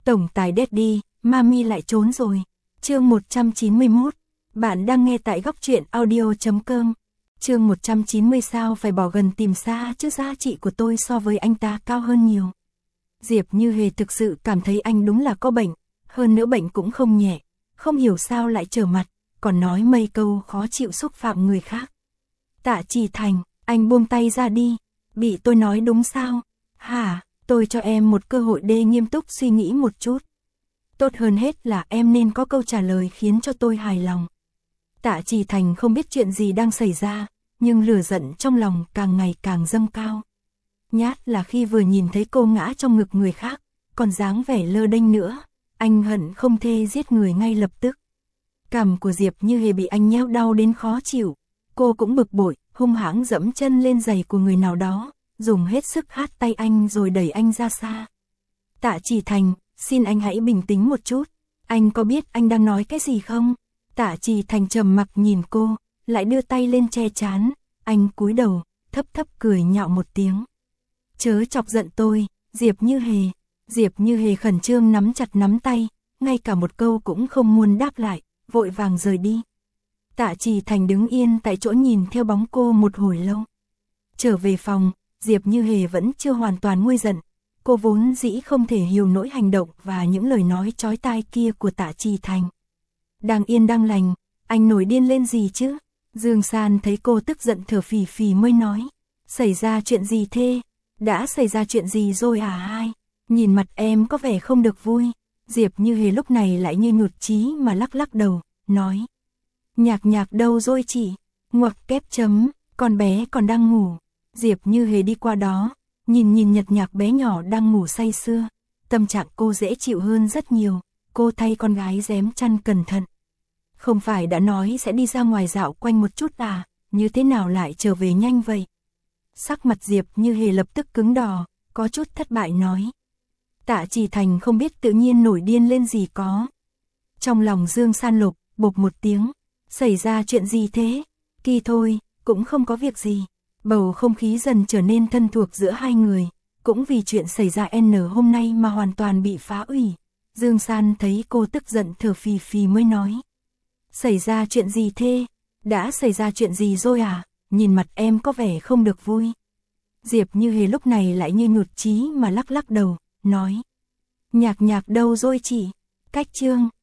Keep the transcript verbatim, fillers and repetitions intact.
Tổng tài Daddy, Mami lại trốn rồi. Chương một trăm chín mươi mốt. Bạn đang nghe tại góc truyện audio chấm com. Chương một trăm chín mươi sao phải bỏ gần tìm xa chứ giá trị của tôi so với anh ta cao hơn nhiều. Diệp Như Hề thực sự cảm thấy anh đúng là có bệnh, hơn nữa bệnh cũng không nhẹ, không hiểu sao lại trở mặt, còn nói mấy câu khó chịu xúc phạm người khác. Tạ Chỉ Thành, anh buông tay ra đi, bị tôi nói đúng sao? Hả, tôi cho em một cơ hội để nghiêm túc suy nghĩ một chút. Tốt hơn hết là em nên có câu trả lời khiến cho tôi hài lòng. Tạ Chỉ Thành không biết chuyện gì đang xảy ra, nhưng lửa giận trong lòng càng ngày càng dâng cao. Nhát là khi vừa nhìn thấy cô ngã trong ngực người khác, còn dáng vẻ lơ đênh nữa, anh hận không thể giết người ngay lập tức. Cằm của Diệp Như Hề bị anh nhéo đau đến khó chịu, cô cũng bực bội, hung hãng dẫm chân lên giày của người nào đó, dùng hết sức hất tay anh rồi đẩy anh ra xa. Tạ Chỉ Thành, xin anh hãy bình tĩnh một chút, anh có biết anh đang nói cái gì không? Tạ Chỉ Thành trầm mặc nhìn cô, lại đưa tay lên che trán, anh cúi đầu, thấp thấp cười nhạo một tiếng. Chớ chọc giận tôi, Diệp Như Hề. Diệp Như Hề khẩn trương nắm chặt nắm tay, ngay cả một câu cũng không muốn đáp lại, vội vàng rời đi. Tạ Chỉ Thành đứng yên tại chỗ nhìn theo bóng cô một hồi lâu. Trở về phòng, Diệp Như Hề vẫn chưa hoàn toàn nguôi giận. Cô vốn dĩ không thể hiểu nỗi hành động và những lời nói chói tai kia của Tạ Chỉ Thành. Đang yên đang lành, anh nổi điên lên gì chứ? Dương San thấy cô tức giận thở phì phì mới nói. Xảy ra chuyện gì thế? Đã xảy ra chuyện gì rồi à hai? Nhìn mặt em có vẻ không được vui. Diệp Như Hề lúc này lại như nhụt chí mà lắc lắc đầu, nói. Nhạc nhạc đâu rồi chị? Ngoặc kép chấm, con bé còn đang ngủ. Diệp Như Hề đi qua đó, nhìn nhìn nhật nhạc bé nhỏ đang ngủ say sưa. Tâm trạng cô dễ chịu hơn rất nhiều, cô thay con gái rém chăn cẩn thận. Không phải đã nói sẽ đi ra ngoài dạo quanh một chút à, như thế nào lại trở về nhanh vậy? Sắc mặt Diệp Như Hề lập tức cứng đỏ, có chút thất bại nói. Tạ Chỉ Thành không biết tự nhiên nổi điên lên gì có. Trong lòng Dương San lục, bộp một tiếng, xảy ra chuyện gì thế? Kỳ thôi, cũng không có việc gì. Bầu không khí dần trở nên thân thuộc giữa hai người, cũng vì chuyện xảy ra N hôm nay mà hoàn toàn bị phá hủy. Dương San thấy cô tức giận thở phì phì mới nói. Xảy ra chuyện gì thế? Đã xảy ra chuyện gì rồi à? Nhìn mặt em có vẻ không được vui. Diệp Như Hề lúc này lại như nhụt chí mà lắc lắc đầu, nói. Nhạc nhạc đâu rồi chị? Cách chương,